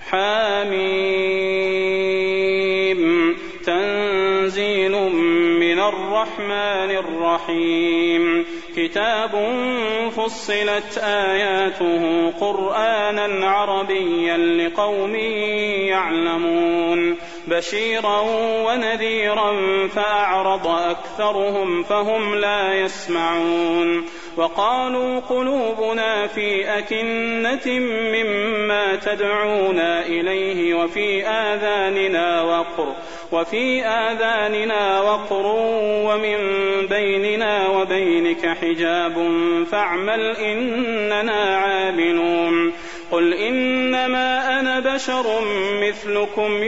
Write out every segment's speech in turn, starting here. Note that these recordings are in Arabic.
حميم تنزيل من الرحمن الرحيم كتاب فصلت آياته قرآنا عربيا لقوم يعلمون بشيرا ونذيرا فأعرض أكثرهم فهم لا يسمعون وقالوا قلوبنا في أكنة مما تدعونا إليه وفي آذاننا وقر ومن بيننا وبينك حجاب فاعمل إننا عاملون قل إنما أنا بشر مثلكم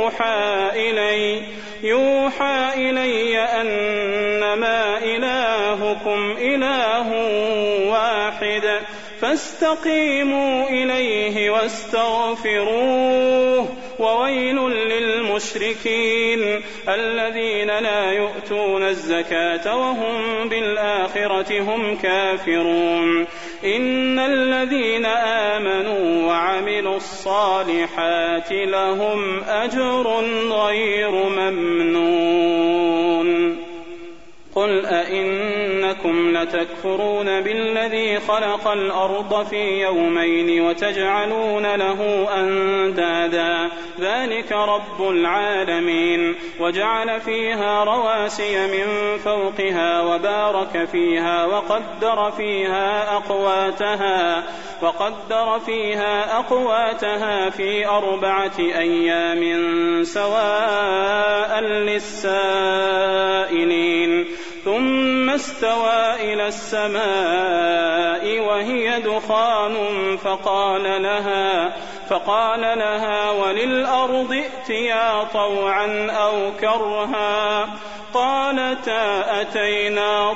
يوحى إلي أنما إلهكم إله واحد فاستقيموا إليه واستغفروه وويل للمشركين الذين لا يؤتون الزكاة وهم بالآخرة هم كافرون إن الذين آمنوا وعملوا الصالحات لهم أجر غير ممنون قل أئنكم لتكفرون بالذي خلق الأرض في يومين وتجعلون له أندادا ذلك رب العالمين وجعل فيها رواسي من فوقها وبارك فيها وقدر فيها أقواتها في 4 أيام سواء للسائلين ثم استوى إلى السماء وهي دخان فقال لها وللأرض ائتيا طوعا أو كرها قالتا أتينا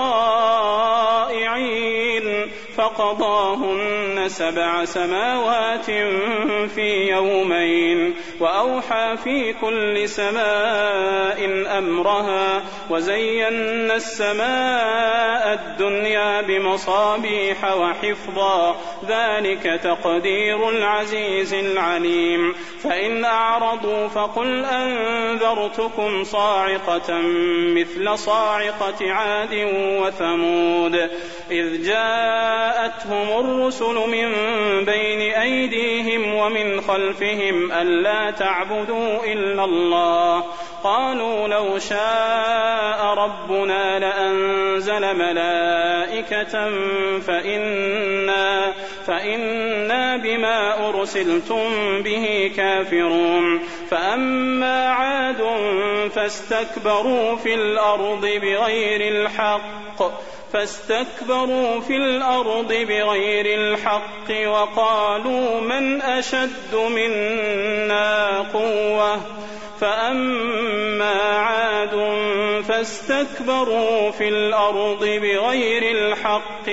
طائعين فقضاهن 7 سماوات في يومين وأوحى في كل سماء أمرها وزينا السماء الدنيا بمصابيح وحفظا ذلك تقدير العزيز العليم فإن أعرضوا فقل أنذرتكم صاعقة مثل صاعقة عاد وثمود إذ جاءتهم الرسل من بين أيديهم ومن خلفهم ألا تعبدوا إلا الله قالوا لو شاء ربنا لأنزل ملائكة فإنا بما أرسلتم به كافرون فأما عاد فاستكبروا في الأرض بغير الحق وقالوا من أشد منا قوة فأما عاد فاستكبروا في الأرض بغير الحق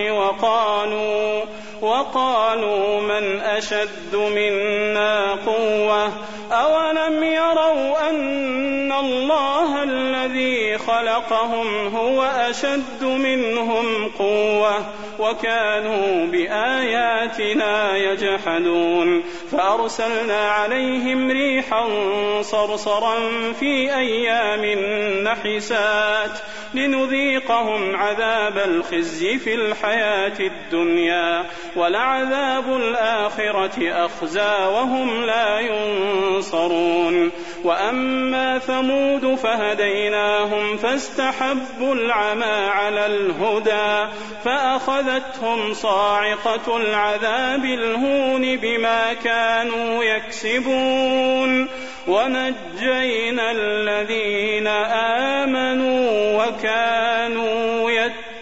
وقالوا من أشد منا قوة أولم يروا أن الله الذي خلقهم هو أشد منهم قوة وكانوا بآياتنا يجحدون فأرسلنا عليهم ريحا صرصرا في أيام نحسات لنذيقهم عذاب الخزي في الحياة الدنيا ولعذاب الآخرة أخزى وهم لا ينصرون وأما ثمود فهديناهم فاستحبوا العمى على الهدى فأخذتهم صاعقة العذاب الهون بما كانوا يكسبون ونجينا الذين آمنوا وكانوا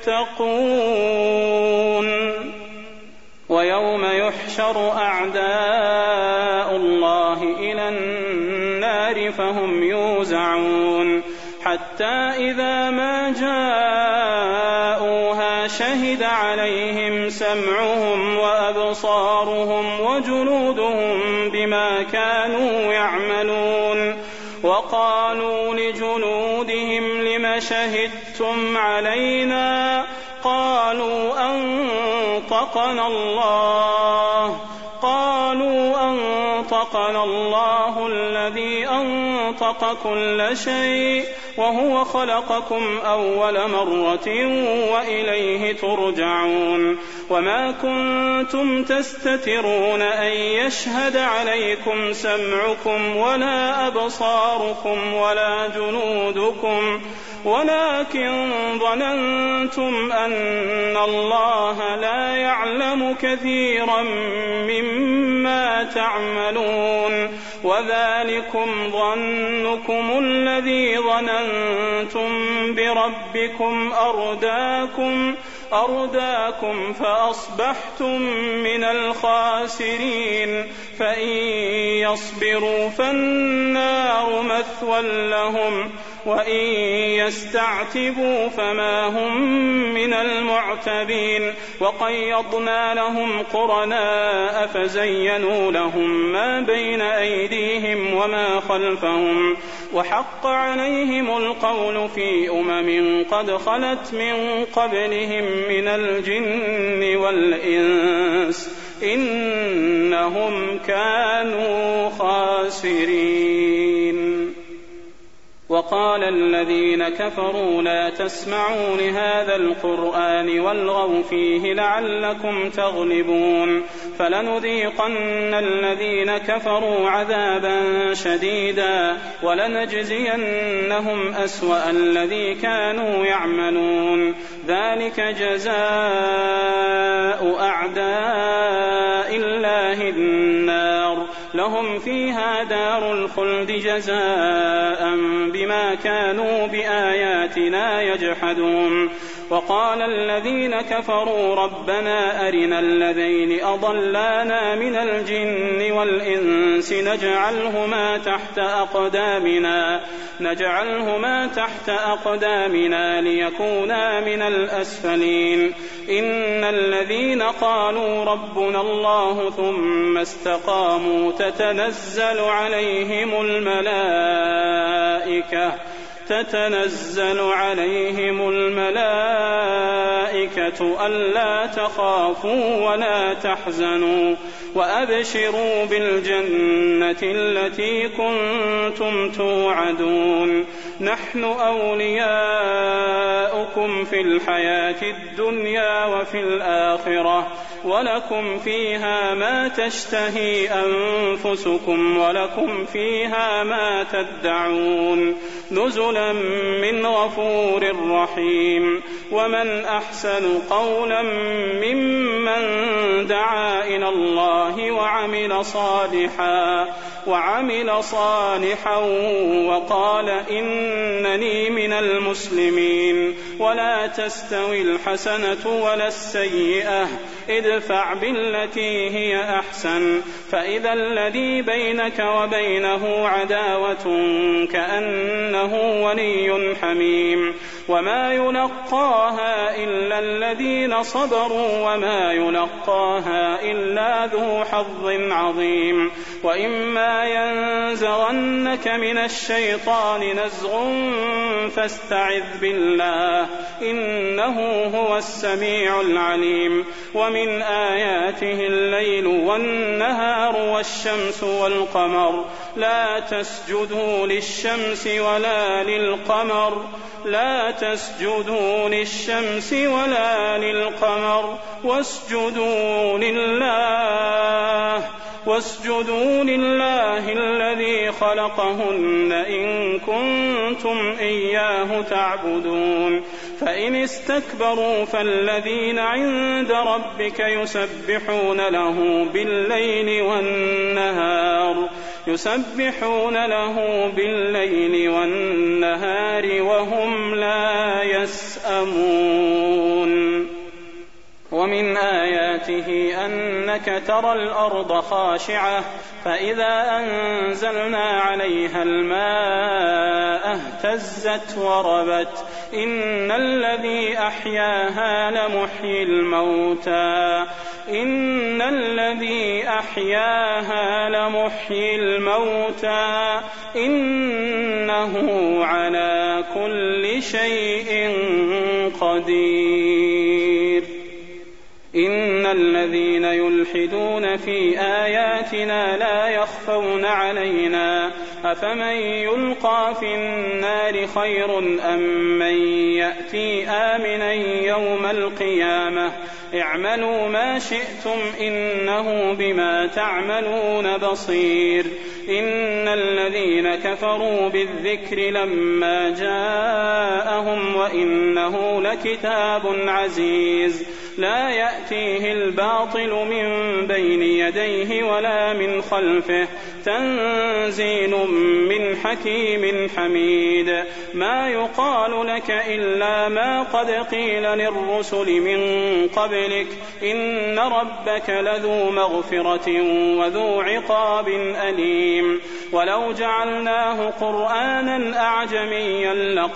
يتقون ويوم يحشر أعداء الله إلى النار فهم يوزعون حتى إذا ما جاءوها شهد عليهم سمعهم وأبصارهم وجلودهم بما كانوا يعملون وقالوا لجلودهم لم شهدتم علينا قالوا أنطقنا أنطقنا الله الذي أنطق كل شيء وهو خلقكم أول مرة وإليه ترجعون وما كنتم تستترون أن يشهد عليكم سمعكم ولا أبصاركم ولا جنودكم ولكن ظننتم أن الله لا يعلم كثيرا مما تعملون وذلكم ظنكم الذي ظننتم بربكم أرداكم فأصبحتم من الخاسرين فإن يصبروا فالنار مثوى لهم وإن يستعتبوا فما هم من المعتبين وقيضنا لهم قرناء فزينوا لهم ما بين أيديهم وما خلفهم وحق عليهم القول في قد خلت من قبلهم من الجن والإنس إنهم كانوا خاسرين. وقال الذين كفروا لا تسمعوا لهذا القرآن والغوا فيه لعلكم تغلبون فلنذيقن الذين كفروا عذابا شديدا ولنجزينهم أسوأ الذي كانوا يعملون ذلك جزاء أعداء الله النار لهم فيها دار الخلد جزاء بما كانوا بآياتنا يجحدون. وقال الذين كفروا ربنا أرنا الذين أضلانا من الجن والإنس نجعلهما تحت أقدامنا ليكونا من الأسفلين. إن الذين قالوا ربنا الله ثم استقاموا تتنزل عليهم الملائكة ألا تخافوا ولا تحزنوا وأبشروا بالجنة التي كنتم توعدون نحن أولياؤكم في الحياة الدنيا وفي الآخرة ولكم فيها ما تشتهي أنفسكم ولكم فيها ما تدعون نزلا من غفور رحيم. ومن أحسن قولا ممن دعا إلى الله وعمل صالحا وقال إنني من المسلمين. ولا تستوي الحسنة ولا السيئة ادفع بالتي هي أحسن فإذا الذي بينك وبينه عداوة كأنه ولي حميم. وما يلقاها إلا الذين صبروا وما يلقاها إلا ذو حظ عظيم. وإما ينزغنك من الشيطان نزغ فاستعذ بالله إنه هو السميع العليم. ومن آياته الليل والنهار والشمس والقمر لا تسجدوا للشمس ولا للقمر واسجدوا لله الذي خلقهن إن كنتم إياه تعبدون. فإن استكبروا فالذين عند ربك يسبحون له بالليل والنهار وهم لا يسأمون. ومن آياته أنك ترى الأرض خاشعة فإذا أنزلنا عليها الماء اهتزت وربت إن الذي أحياها لمحيي الموتى إنه على كل شيء قدير. إن الذين يلحدون في آياتنا لا يخفون علينا أفمن يلقى في النار خير أم من يأتي آمنا يوم القيامة اعملوا ما شئتم إنه بما تعملون بصير إن الذين كفروا بالذكر لما جاءهم وإنه لكتاب عزيز لا يأتيه الباطل من بين يديه ولا من خلفه تنزيل من حكيم حميد ما يقال لك إلا ما قد قيل للرسل من قبلك إن ربك لذو مغفرة وذو عقاب أليم ولو جعلناه قرآنا أعجميا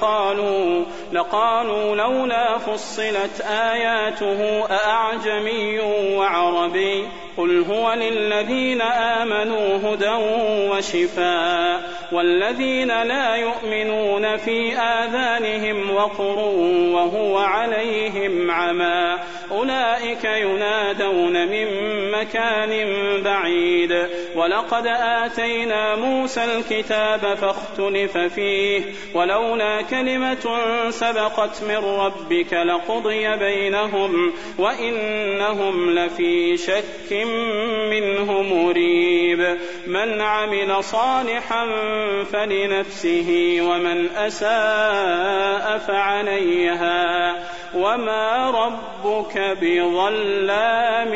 لقالوا لولا فصلت آياته أأعجمي وعربي قل هو للذين آمنوا هدى وشفاء والذين لا يؤمنون في آذانهم وقر وهو عليهم عمى أولئك ينادون من مكان بعيد ولقد آتينا موسى الكتاب فاختلف فيه ولولا كلمة سبقت من ربك لقضي بينهم وإنهم لفي شك منه مريب من عمل صالحا فلنفسه ومن أساء فعليها وما ربك بظلام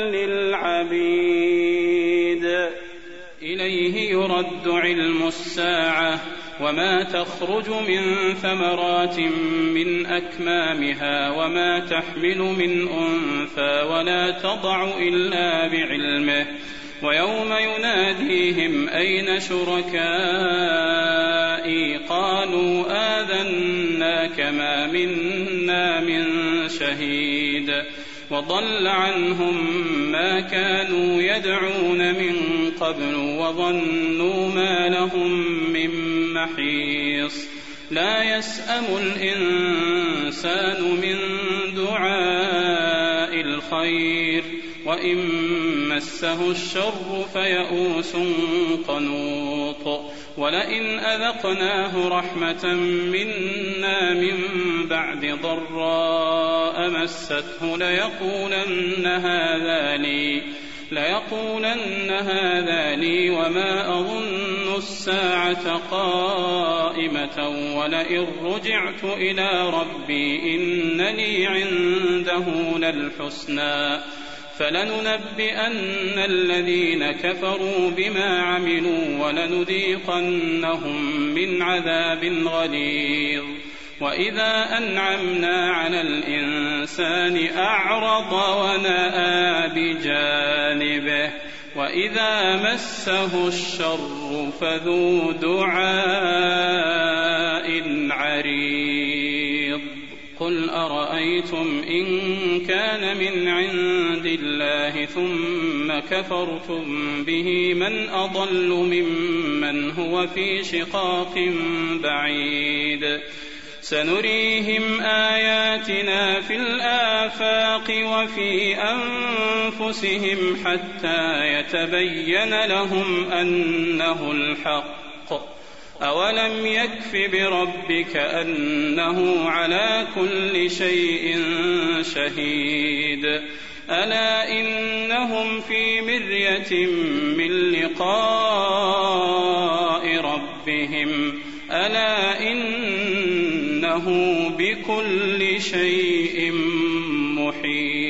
للعبيد إليه يرد علم الساعة وما تخرج من ثمرات من أكمامها وما تحمل من أنثى ولا تضع إلا بعلمه ويوم يناديهم أين شركائي قالوا آذناك ما منا من شهيد وضل عنهم ما كانوا يدعون من قبل وظنوا ما لهم من محيص لا يسأم الإنسان من دعاء الخير وإن مسه الشر فيئوس قنوط ولئن أذقناه رحمة منا من بعد ضراء مسته ليقولن هذا لي وما أظن الساعة قائمة ولئن رجعت إلى ربي إن لي عنده للحسنى فلننبئن الذين كفروا بما عملوا ولنذيقنهم من عذاب غليظ وإذا أنعمنا على الإنسان أعرض ونأى بجانبه وإذا مسه الشر فذو دعاء عريض قل أرأيتم إن كان من عند الله ثم كفرتم به من أضل ممن هو في شقاق بعيد سنريهم آياتنا في الآفاق وفي أنفسهم حتى يتبين لهم أنه الحق أولم يكف بربك أنه على كل شيء شهيد ألا إنهم في مرية من لقاء ربهم ألا إنه بكل شيء محيط